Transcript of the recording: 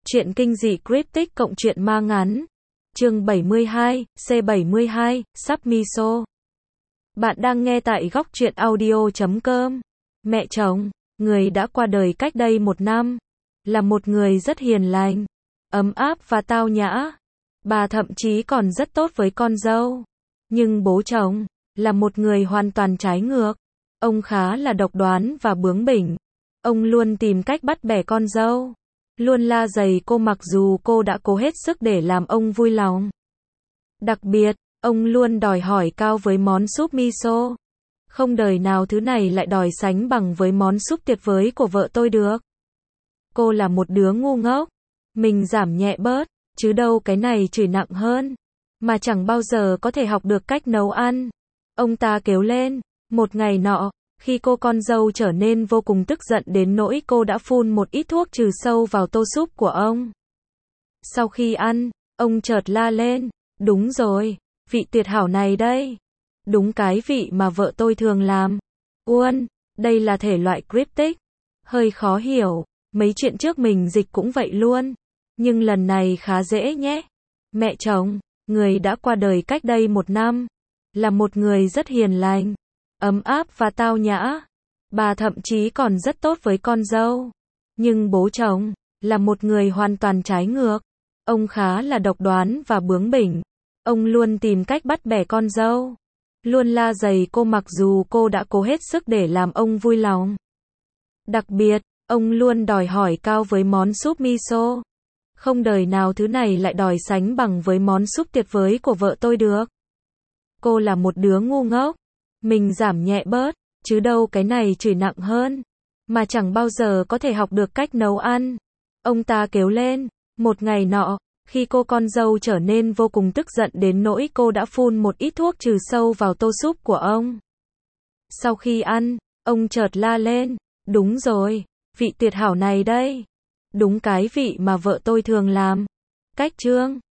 Truyện kinh dị cryptic cộng truyện ma ngắn. Chương 72, C72, sắp miso. Bạn đang nghe tại góc truyện audio.com. Mẹ chồng, người đã qua đời cách đây 1 năm, là một người rất hiền lành, ấm áp và tao nhã. Bà thậm chí còn rất tốt với con dâu. Nhưng bố chồng, là một người hoàn toàn trái ngược. Ông khá là độc đoán và bướng bỉnh. Ông luôn tìm cách bắt bẻ con dâu. Luôn la giày cô mặc dù cô đã cố hết sức để làm ông vui lòng. Đặc biệt, ông luôn đòi hỏi cao với món súp miso. Không đời nào thứ này lại đòi sánh bằng với món súp tuyệt vời của vợ tôi được. Cô là một đứa ngu ngốc. Mình giảm nhẹ bớt, chứ đâu cái này chửi nặng hơn. Mà chẳng bao giờ có thể học được cách nấu ăn. Ông ta kêu lên. Một ngày nọ, khi cô con dâu trở nên vô cùng tức giận đến nỗi cô đã phun một ít thuốc trừ sâu vào tô súp của ông. Sau khi ăn, ông chợt la lên. Đúng rồi, vị tuyệt hảo này đây. Đúng cái vị mà vợ tôi thường làm. Uôn, đây là thể loại cryptic. Hơi khó hiểu, mấy chuyện trước mình dịch cũng vậy luôn. Nhưng lần này khá dễ nhé. Mẹ chồng, người đã qua đời cách đây 1 năm, là một người rất hiền lành, ấm áp và tao nhã. Bà thậm chí còn rất tốt với con dâu. Nhưng bố chồng, là một người hoàn toàn trái ngược. Ông khá là độc đoán và bướng bỉnh. Ông luôn tìm cách bắt bẻ con dâu. Luôn la giày cô mặc dù cô đã cố hết sức để làm ông vui lòng. Đặc biệt, ông luôn đòi hỏi cao với món súp miso. Không đời nào thứ này lại đòi sánh bằng với món súp tuyệt vời của vợ tôi được. Cô là một đứa ngu ngốc. Mình giảm nhẹ bớt, chứ đâu cái này chửi nặng hơn. Mà chẳng bao giờ có thể học được cách nấu ăn. Ông ta kêu lên. Một ngày nọ, khi cô con dâu trở nên vô cùng tức giận đến nỗi cô đã phun một ít thuốc trừ sâu vào tô súp của ông. Sau khi ăn, ông chợt la lên. Đúng rồi, vị tuyệt hảo này đây. Đúng cái vị mà vợ tôi thường làm. Cách chương